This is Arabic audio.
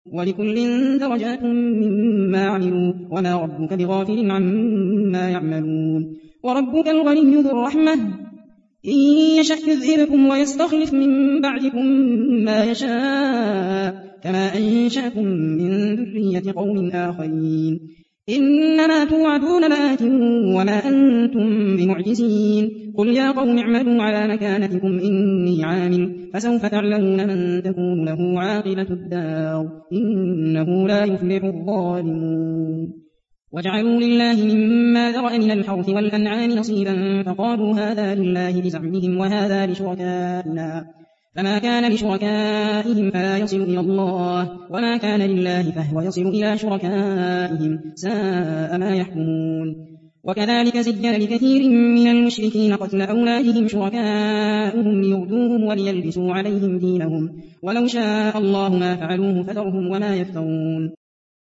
ولكل درجات مما عملوا وما ربك بغافل عما يعملون وربك الغني ذو الرحمة إن يشأ يذهبكم ويستخلف من بعدكم ما يشاء كما أنشأكم من ذرية قوم آخرين إنما توعدون لآت وما أنتم بمعجزين قل يا قوم اعملوا على مكانتكم إني عامل فسوف تعلمون من تكون له عاقبة الدار إنه لا يفلح الظالمون وجعلوا لله مما ذرأ من الحرث والأنعام نصيبا فقالوا هذا لله بزعمهم وهذا لشركائنا فما كان لشركائهم فلا يصل إلى الله وما كان لله فهو يصل إلى شركائهم ساء ما يحكمون وكذلك زين لكثير من المشركين قتل أولادهم شركاؤهم ليردوهم وليلبسوا عليهم دينهم ولو شاء الله ما فعلوه فذرهم وما يفترون